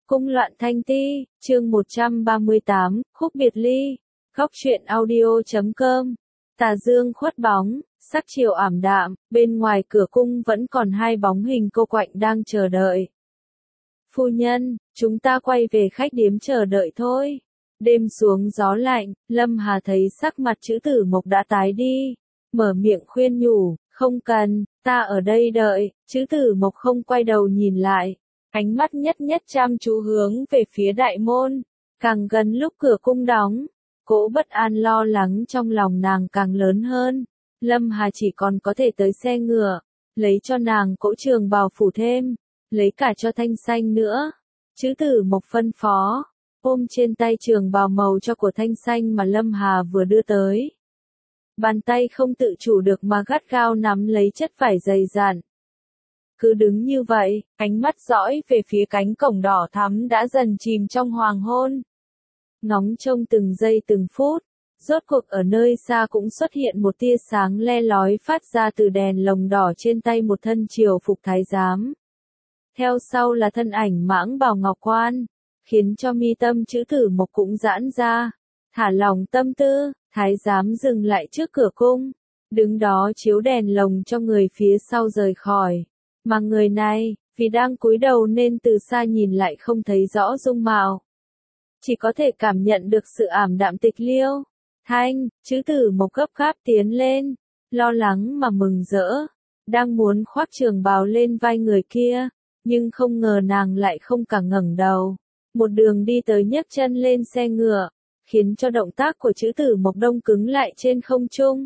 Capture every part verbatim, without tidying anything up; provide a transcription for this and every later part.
Cung loạn thanh ti, chương một trăm ba mươi tám, khúc biệt ly. Góc truyện audio chấm com. Tà dương khuất bóng, sắc chiều ảm đạm, bên ngoài cửa cung vẫn còn hai bóng hình cô quạnh đang chờ đợi. Phu nhân, chúng ta quay về khách điếm chờ đợi thôi. Đêm xuống gió lạnh, Lâm Hà thấy sắc mặt chữ tử mộc đã tái đi. Mở miệng khuyên nhủ, không cần, ta ở đây đợi. Chữ tử mộc không quay đầu nhìn lại. Ánh mắt nhất nhất chăm chú hướng về phía đại môn. Càng gần lúc cửa cung đóng, cỗ bất an lo lắng trong lòng nàng càng lớn hơn. Lâm Hà chỉ còn có thể tới xe ngựa, lấy cho nàng cỗ trường bào phủ thêm, lấy cả cho Thanh Xanh nữa. Chữ tử mộc phân phó, ôm trên tay trường bào màu cho của Thanh Xanh mà Lâm Hà vừa đưa tới. Bàn tay không tự chủ được mà gắt gao nắm lấy chất vải dày dặn. Cứ đứng như vậy, ánh mắt dõi về phía cánh cổng đỏ thắm đã dần chìm trong hoàng hôn. Ngóng trông từng giây từng phút, rốt cuộc ở nơi xa cũng xuất hiện một tia sáng le lói phát ra từ đèn lồng đỏ trên tay một thân triều phục thái giám. Theo sau là thân ảnh mãng bào ngọc quan, khiến cho mi tâm chữ tử mộc cũng giãn ra. Thả lòng tâm tư, thái giám dừng lại trước cửa cung, đứng đó chiếu đèn lồng cho người phía sau rời khỏi. Mà người này, vì đang cúi đầu nên từ xa nhìn lại không thấy rõ dung mạo. Chỉ có thể cảm nhận được sự ảm đạm tịch liêu. Thanh, chữ tử mộc gấp gáp tiến lên, lo lắng mà mừng rỡ, đang muốn khoác trường bào lên vai người kia, nhưng không ngờ nàng lại không cả ngẩng đầu. Một đường đi tới nhấc chân lên xe ngựa, khiến cho động tác của chữ tử mộc đông cứng lại trên không trung.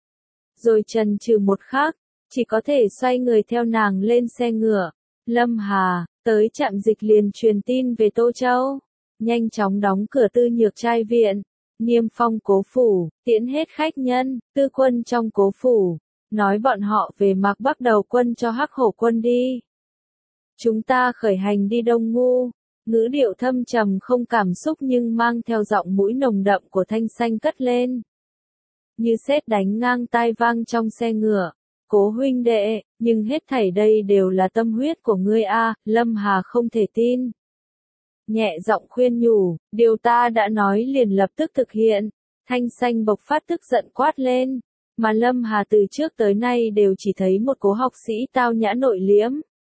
Rồi chần chừ một khắc, chỉ có thể xoay người theo nàng lên xe ngựa. Lâm Hà, tới trạm dịch liền truyền tin về Tô Châu. Nhanh chóng đóng cửa Tư Nhược trai viện. Niêm phong cố phủ, tiễn hết khách nhân, tư quân trong cố phủ. Nói bọn họ về Mạc Bắc đầu quân cho Hắc Hổ quân đi. Chúng ta khởi hành đi Đông Ngu. Ngữ điệu thâm trầm không cảm xúc nhưng mang theo giọng mũi nồng đậm của Thanh Xanh cất lên. Như sét đánh ngang tai vang trong xe ngựa. Cố huynh đệ, nhưng hết thảy đây đều là tâm huyết của ngươi a. Lâm Hà không thể tin. Nhẹ giọng khuyên nhủ, điều ta đã nói liền lập tức thực hiện. Thanh Xanh bộc phát tức giận quát lên, mà Lâm Hà từ trước tới nay đều chỉ thấy một cố học sĩ tao nhã nội liễm.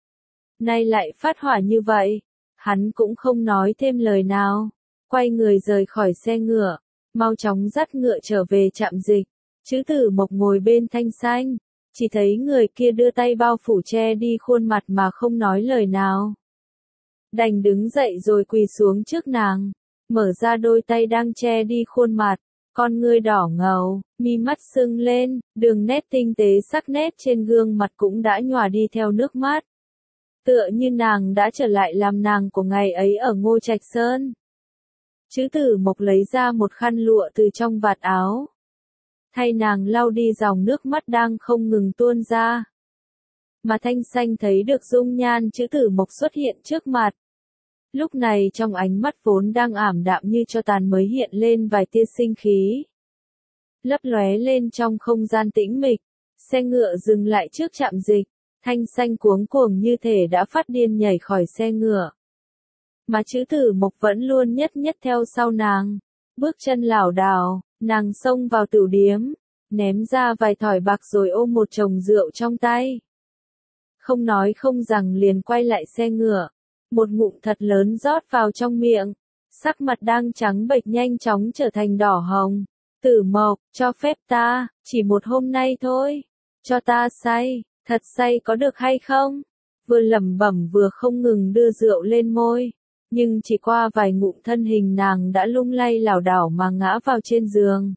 Nay lại phát hỏa như vậy, hắn cũng không nói thêm lời nào, quay người rời khỏi xe ngựa, mau chóng dắt ngựa trở về trạm dịch. Chữ tử mộc ngồi bên Thanh Xanh. Chỉ thấy người kia đưa tay bao phủ che đi khuôn mặt mà không nói lời nào. Đành đứng dậy rồi quỳ xuống trước nàng, mở ra đôi tay đang che đi khuôn mặt, con ngươi đỏ ngầu, mi mắt sưng lên, đường nét tinh tế sắc nét trên gương mặt cũng đã nhòa đi theo nước mắt. Tựa như nàng đã trở lại làm nàng của ngày ấy ở Ngô Trạch Sơn. Chữ tử mộc lấy ra một khăn lụa từ trong vạt áo. Thay nàng lau đi dòng nước mắt đang không ngừng tuôn ra. Mà Thanh Xanh thấy được dung nhan chữ tử mộc xuất hiện trước mặt. Lúc này trong ánh mắt vốn đang ảm đạm như cho tàn mới hiện lên vài tia sinh khí. Lấp lóe lên trong không gian tĩnh mịch, xe ngựa dừng lại trước trạm dịch, Thanh Xanh cuống cuồng như thể đã phát điên nhảy khỏi xe ngựa. Mà chữ tử mộc vẫn luôn nhất nhất theo sau nàng, bước chân lảo đảo. Nàng xông vào tửu điếm, ném ra vài thỏi bạc rồi ôm một chồng rượu trong tay. Không nói không rằng liền quay lại xe ngựa, một ngụm thật lớn rót vào trong miệng, sắc mặt đang trắng bệch nhanh chóng trở thành đỏ hồng. Tử mộc, cho phép ta, chỉ một hôm nay thôi, cho ta say, thật say có được hay không? Vừa lẩm bẩm vừa không ngừng đưa rượu lên môi. Nhưng chỉ qua vài ngụm thân hình nàng đã lung lay lảo đảo mà ngã vào trên giường.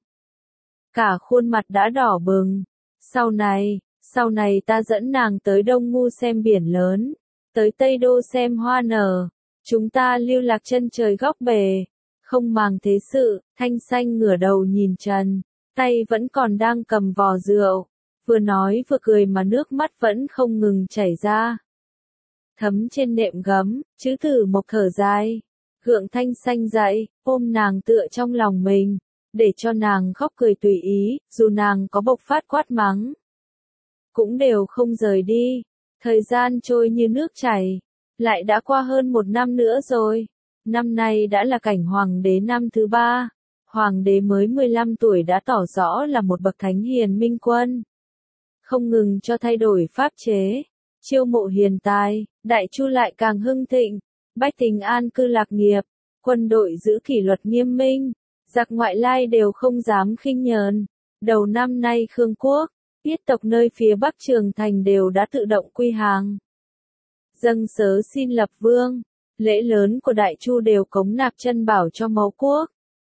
Cả khuôn mặt đã đỏ bừng. Sau này, sau này ta dẫn nàng tới Đông Ngu xem biển lớn, tới Tây Đô xem hoa nở. Chúng ta lưu lạc chân trời góc bể, không màng thế sự. Thanh Xanh ngửa đầu nhìn trần, tay vẫn còn đang cầm vò rượu, vừa nói vừa cười mà nước mắt vẫn không ngừng chảy ra. Thấm trên nệm gấm, chữ tử mộc thở dài, gượng Thanh Xanh dậy, ôm nàng tựa trong lòng mình, để cho nàng khóc cười tùy ý, dù nàng có bộc phát quát mắng. Cũng đều không rời đi, thời gian trôi như nước chảy, Lại đã qua hơn một năm nữa rồi. Năm nay đã là cảnh hoàng đế năm thứ ba. Hoàng đế mới mười lăm tuổi đã tỏ rõ là một bậc thánh hiền minh quân. Không ngừng cho thay đổi pháp chế, chiêu mộ hiền tài, Đại Chu lại càng hưng thịnh, bách tính an cư lạc nghiệp, quân đội giữ kỷ luật nghiêm minh, giặc ngoại lai đều không dám khinh nhờn. Đầu năm nay Khương quốc, yết tộc nơi phía Bắc Trường Thành đều đã tự động quy hàng. Dâng sớ xin lập vương, lễ lớn của Đại Chu đều cống nạp chân bảo cho mẫu quốc.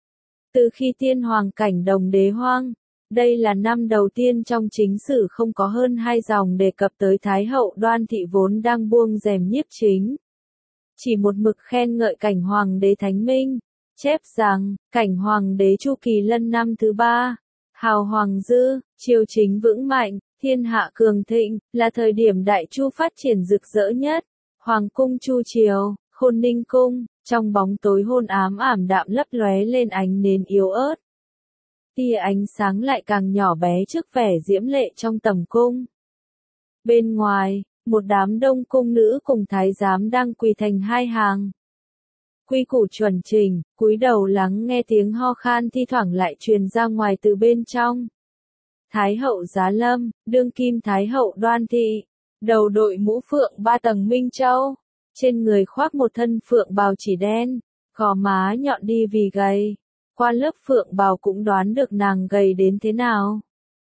Từ khi tiên hoàng cảnh đồng đế hoang, đây là năm đầu tiên trong chính sử không có hơn hai dòng đề cập tới Thái hậu Đoan Thị vốn đang buông rèm nhiếp chính. Chỉ một mực khen ngợi cảnh hoàng đế thánh minh, chép rằng, cảnh hoàng đế Chu Kỳ Lân năm thứ ba, hào hoàng dư, triều chính vững mạnh, thiên hạ cường thịnh, là thời điểm Đại Chu phát triển rực rỡ nhất. Hoàng cung Chu Triều, Khôn Ninh cung, trong bóng tối hôn ám ảm đạm lấp lóe lên ánh nến yếu ớt. Tia ánh sáng lại càng nhỏ bé trước vẻ diễm lệ trong tầm cung. Bên ngoài, một đám đông cung nữ cùng thái giám đang quỳ thành hai hàng. Quy củ chuẩn chỉnh, cúi đầu lắng nghe tiếng ho khan thi thoảng lại truyền ra ngoài từ bên trong. Thái hậu Giá Lâm, đương kim Thái hậu Đoan Thị, đầu đội mũ phượng ba tầng Minh Châu, trên người khoác một thân phượng bào chỉ đen, gò má nhọn đi vì gầy. Qua lớp phượng bào cũng đoán được nàng gầy đến thế nào.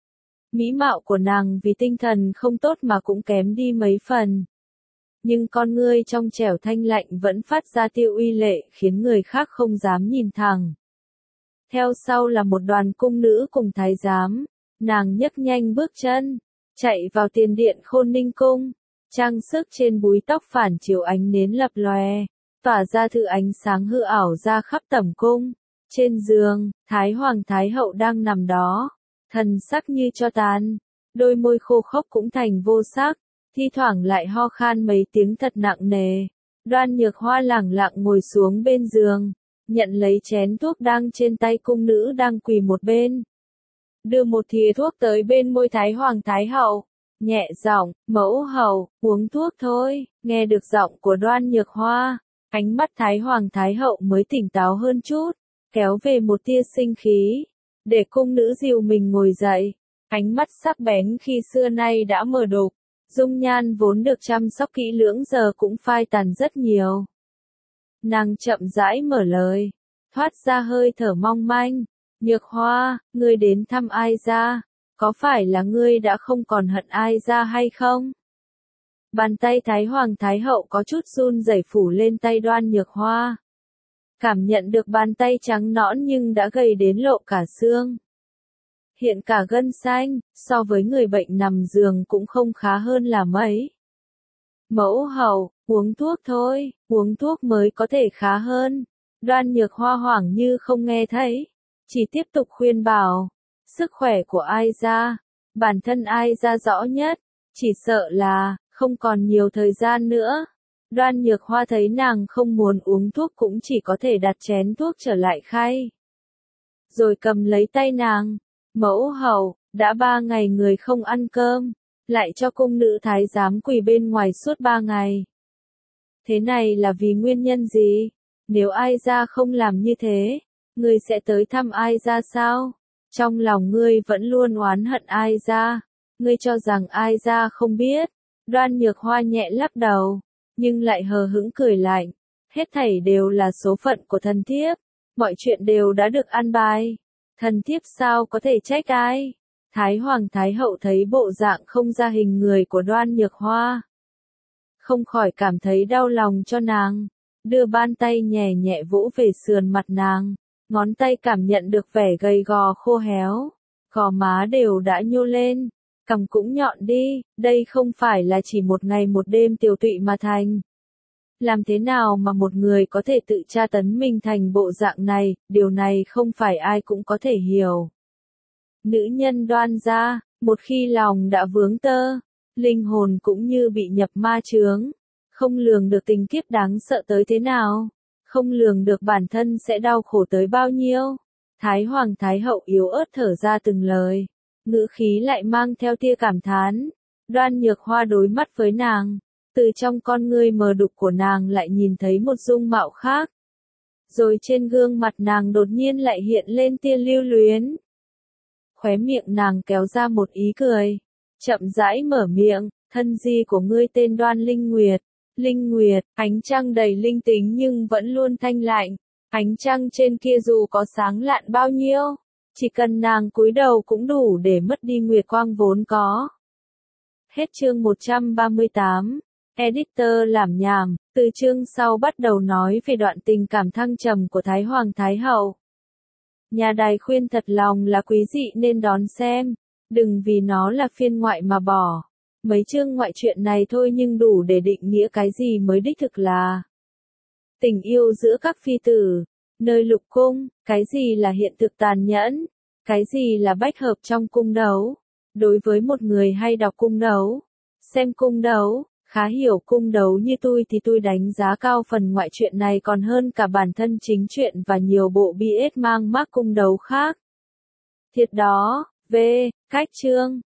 Mỹ mạo của nàng vì tinh thần không tốt mà cũng kém đi mấy phần. Nhưng con ngươi trong trẻo thanh lạnh vẫn phát ra tia uy lệ khiến người khác không dám nhìn thẳng. Theo sau là một đoàn cung nữ cùng thái giám, nàng nhấc nhanh bước chân, chạy vào tiền điện Khôn Ninh cung, trang sức trên búi tóc phản chiếu ánh nến lập lòe, tỏa ra thứ ánh sáng hư ảo ra khắp tẩm cung. Trên giường, Thái Hoàng Thái Hậu đang nằm đó, thần sắc như tro tàn, đôi môi khô khốc cũng thành vô sắc, thi thoảng lại ho khan mấy tiếng thật nặng nề. Đoan Nhược Hoa lẳng lặng ngồi xuống bên giường, nhận lấy chén thuốc đang trên tay cung nữ đang quỳ một bên. Đưa một thìa thuốc tới bên môi Thái Hoàng Thái Hậu, nhẹ giọng, mẫu hậu, uống thuốc thôi. Nghe được giọng của Đoan Nhược Hoa, ánh mắt Thái Hoàng Thái Hậu mới tỉnh táo hơn chút, kéo về một tia sinh khí, để cung nữ dìu mình ngồi dậy, ánh mắt sắc bén khi xưa nay đã mờ đục, dung nhan vốn được chăm sóc kỹ lưỡng giờ cũng phai tàn rất nhiều. Nàng chậm rãi mở lời, thoát ra hơi thở mong manh, Nhược Hoa, ngươi đến thăm Ai Gia, có phải là ngươi đã không còn hận Ai Gia hay không? Bàn tay Thái Hoàng Thái Hậu có chút run rẩy phủ lên tay Đoan Nhược Hoa. Cảm nhận được bàn tay trắng nõn nhưng đã gầy đến lộ cả xương. Hiện cả gân xanh, so với người bệnh nằm giường cũng không khá hơn là mấy. Mẫu hậu, uống thuốc thôi, uống thuốc mới có thể khá hơn. Đoan Nhược Hoa hoảng như không nghe thấy, chỉ tiếp tục khuyên bảo. Sức khỏe của Ai Gia, bản thân Ai Gia rõ nhất, chỉ sợ là, không còn nhiều thời gian nữa. Đoan Nhược Hoa thấy nàng không muốn uống thuốc cũng chỉ có thể đặt chén thuốc trở lại khay. Rồi cầm lấy tay nàng, mẫu hậu, đã ba ngày người không ăn cơm, lại cho cung nữ thái giám quỳ bên ngoài suốt ba ngày. Thế này là vì nguyên nhân gì? Nếu Ai Gia không làm như thế, ngươi sẽ tới thăm Ai Gia sao? Trong lòng ngươi vẫn luôn oán hận Ai Gia, ngươi cho rằng Ai Gia không biết. Đoan Nhược Hoa nhẹ lắc đầu, nhưng lại hờ hững cười lạnh, hết thảy đều là số phận của thần thiếp, mọi chuyện đều đã được an bài, thần thiếp sao có thể trách ai. Thái Hoàng Thái Hậu thấy bộ dạng không ra hình người của Đoan Nhược Hoa, không khỏi cảm thấy đau lòng cho nàng, đưa bàn tay nhẹ nhẹ vỗ về sườn mặt nàng, ngón tay cảm nhận được vẻ gầy gò khô héo, gò má đều đã nhô lên, cằm cũng nhọn đi, đây không phải là chỉ một ngày một đêm tiều tụy mà thành. Làm thế nào mà một người có thể tự tra tấn mình thành bộ dạng này, điều này không phải ai cũng có thể hiểu. Nữ nhân Đoan gia, một khi lòng đã vướng tơ, linh hồn cũng như bị nhập ma chướng, không lường được tình kiếp đáng sợ tới thế nào, không lường được bản thân sẽ đau khổ tới bao nhiêu. Thái Hoàng Thái Hậu yếu ớt thở ra từng lời, ngữ khí lại mang theo tia cảm thán. Đoan Nhược Hoa đối mắt với nàng, từ trong con ngươi mờ đục của nàng lại nhìn thấy một dung mạo khác. Rồi trên gương mặt nàng đột nhiên lại hiện lên tia lưu luyến. Khóe miệng nàng kéo ra một ý cười. Chậm rãi mở miệng, thân di của ngươi tên Đoan Linh Nguyệt. Linh Nguyệt, ánh trăng đầy linh tính nhưng vẫn luôn thanh lạnh. Ánh trăng trên kia dù có sáng lạn bao nhiêu, chỉ cần nàng cúi đầu cũng đủ để mất đi nguyệt quang vốn có. Hết chương một trăm ba mươi tám. Editor làm nhảm, từ chương sau bắt đầu nói về đoạn tình cảm thăng trầm của Thái Hoàng Thái Hậu. Nhà đài khuyên thật lòng là quý dị nên đón xem, đừng vì nó là phiên ngoại mà bỏ. Mấy chương ngoại truyện này thôi nhưng đủ để định nghĩa cái gì mới đích thực là tình yêu giữa các phi tử, nơi lục cung, cái gì là hiện thực tàn nhẫn, cái gì là bách hợp trong cung đấu. Đối với một người hay đọc cung đấu, xem cung đấu, khá hiểu cung đấu như tôi thì tôi đánh giá cao phần ngoại truyện này còn hơn cả bản thân chính truyện và nhiều bộ bê ét mang mác cung đấu khác. Thiệt đó, V, cách chương.